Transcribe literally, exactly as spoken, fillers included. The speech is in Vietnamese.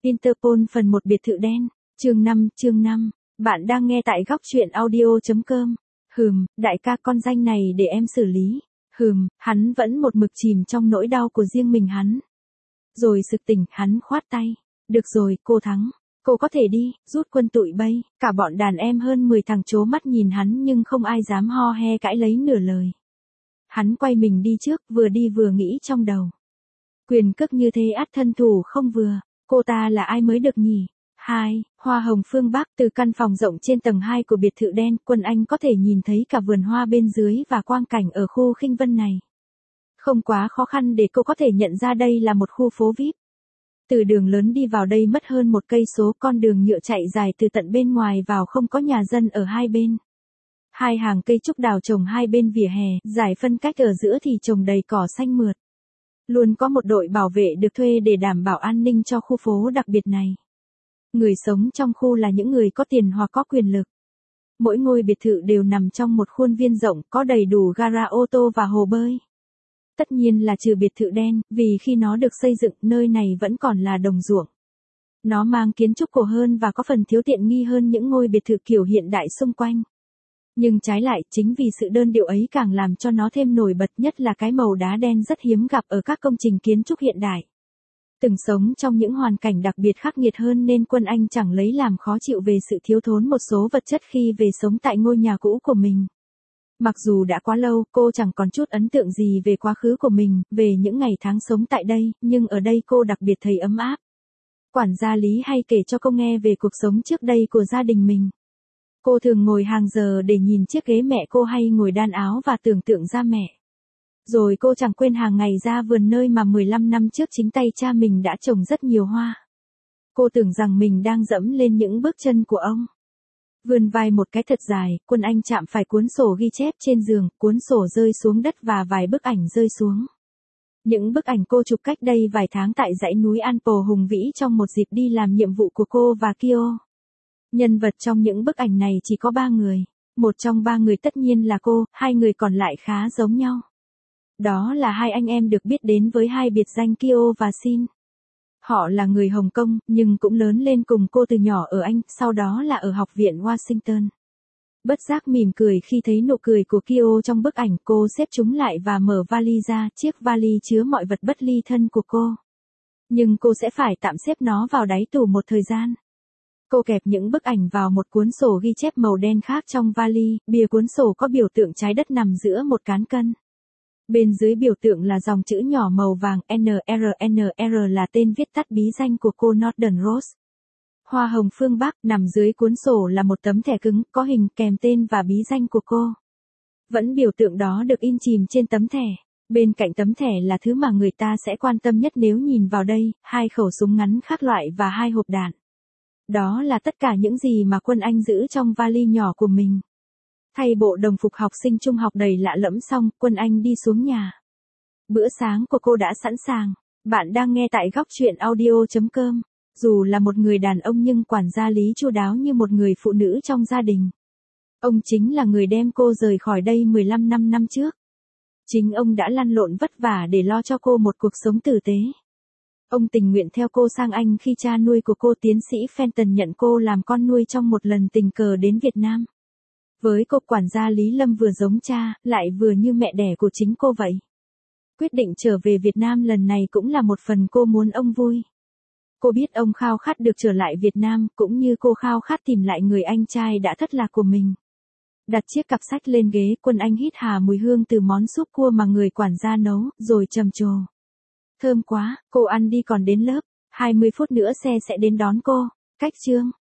Interpol phần một biệt thự đen, chương năm, chương năm. Bạn đang nghe tại góc truyện audio.com. Hừm, đại ca con danh này để em xử lý. Hừm, hắn vẫn một mực chìm trong nỗi đau của riêng mình hắn. Rồi sực tỉnh, hắn khoát tay. Được rồi, cô thắng. Cô có thể đi, rút quân tụi bay. Cả bọn đàn em hơn mười thằng trố mắt nhìn hắn nhưng không ai dám ho he cãi lấy nửa lời. Hắn quay mình đi trước, vừa đi vừa nghĩ trong đầu. Quyền cước như thế ắt thân thủ không vừa. Cô ta là ai mới được nhỉ? Hai, Hoa Hồng phương Bắc. Từ căn phòng rộng trên tầng hai của biệt thự đen, Quân Anh có thể nhìn thấy cả vườn hoa bên dưới và quang cảnh ở khu Khinh Vân này. Không quá khó khăn để cô có thể nhận ra đây là một khu phố vi ai pi. Từ đường lớn đi vào đây mất hơn một cây số, con đường nhựa chạy dài từ tận bên ngoài vào, không có nhà dân ở hai bên. Hai hàng cây trúc đào trồng hai bên vỉa hè, giải phân cách ở giữa thì trồng đầy cỏ xanh mượt. Luôn có một đội bảo vệ được thuê để đảm bảo an ninh cho khu phố đặc biệt này. Người sống trong khu là những người có tiền hoặc có quyền lực. Mỗi ngôi biệt thự đều nằm trong một khuôn viên rộng, có đầy đủ gara ô tô và hồ bơi. Tất nhiên là trừ biệt thự đen, vì khi nó được xây dựng, nơi này vẫn còn là đồng ruộng. Nó mang kiến trúc cổ hơn và có phần thiếu tiện nghi hơn những ngôi biệt thự kiểu hiện đại xung quanh. Nhưng trái lại, chính vì sự đơn điệu ấy càng làm cho nó thêm nổi bật, nhất là cái màu đá đen rất hiếm gặp ở các công trình kiến trúc hiện đại. Từng sống trong những hoàn cảnh đặc biệt khắc nghiệt hơn nên Quân Anh chẳng lấy làm khó chịu về sự thiếu thốn một số vật chất khi về sống tại ngôi nhà cũ của mình. Mặc dù đã quá lâu, cô chẳng còn chút ấn tượng gì về quá khứ của mình, về những ngày tháng sống tại đây, nhưng ở đây cô đặc biệt thấy ấm áp. Quản gia Lý hay kể cho cô nghe về cuộc sống trước đây của gia đình mình. Cô thường ngồi hàng giờ để nhìn chiếc ghế mẹ cô hay ngồi đan áo và tưởng tượng ra mẹ. Rồi cô chẳng quên hàng ngày ra vườn nơi mà mười lăm năm trước chính tay cha mình đã trồng rất nhiều hoa. Cô tưởng rằng mình đang dẫm lên những bước chân của ông. Vươn vai một cái thật dài, Quân Anh chạm phải cuốn sổ ghi chép trên giường, cuốn sổ rơi xuống đất và vài bức ảnh rơi xuống. Những bức ảnh cô chụp cách đây vài tháng tại dãy núi An-po hùng vĩ trong một dịp đi làm nhiệm vụ của cô và Kyo. Nhân vật trong những bức ảnh này chỉ có ba người. Một trong ba người tất nhiên là cô, hai người còn lại khá giống nhau. Đó là hai anh em được biết đến với hai biệt danh Kyo và Shin. Họ là người Hồng Kông, nhưng cũng lớn lên cùng cô từ nhỏ ở Anh, sau đó là ở học viện Washington. Bất giác mỉm cười khi thấy nụ cười của Kyo trong bức ảnh, cô xếp chúng lại và mở vali ra, chiếc vali chứa mọi vật bất ly thân của cô. Nhưng cô sẽ phải tạm xếp nó vào đáy tủ một thời gian. Cô kẹp những bức ảnh vào một cuốn sổ ghi chép màu đen khác trong vali, bìa cuốn sổ có biểu tượng trái đất nằm giữa một cán cân. Bên dưới biểu tượng là dòng chữ nhỏ màu vàng en rờ en rờ là tên viết tắt bí danh của cô Northern Rose. Hoa Hồng phương Bắc. Nằm dưới cuốn sổ là một tấm thẻ cứng, có hình kèm tên và bí danh của cô. Vẫn biểu tượng đó được in chìm trên tấm thẻ. Bên cạnh tấm thẻ là thứ mà người ta sẽ quan tâm nhất nếu nhìn vào đây, hai khẩu súng ngắn khác loại và hai hộp đạn. Đó là tất cả những gì mà Quân Anh giữ trong vali nhỏ của mình. Thay bộ đồng phục học sinh trung học đầy lạ lẫm xong, Quân Anh đi xuống nhà. Bữa sáng của cô đã sẵn sàng. Bạn đang nghe tại góc truyện audio.com. Dù là một người đàn ông nhưng quản gia Lý chu đáo như một người phụ nữ trong gia đình. Ông chính là người đem cô rời khỏi đây mười lăm năm năm trước. Chính ông đã lăn lộn vất vả để lo cho cô một cuộc sống tử tế. Ông tình nguyện theo cô sang Anh khi cha nuôi của cô tiến sĩ Fenton nhận cô làm con nuôi trong một lần tình cờ đến Việt Nam. Với cô, quản gia Lý Lâm vừa giống cha, lại vừa như mẹ đẻ của chính cô vậy. Quyết định trở về Việt Nam lần này cũng là một phần cô muốn ông vui. Cô biết ông khao khát được trở lại Việt Nam, cũng như cô khao khát tìm lại người anh trai đã thất lạc của mình. Đặt chiếc cặp sách lên ghế, Quân Anh hít hà mùi hương từ món súp cua mà người quản gia nấu, rồi trầm trồ. Thơm quá, cô ăn đi còn đến lớp, hai mươi phút nữa xe sẽ đến đón cô. Cách chương.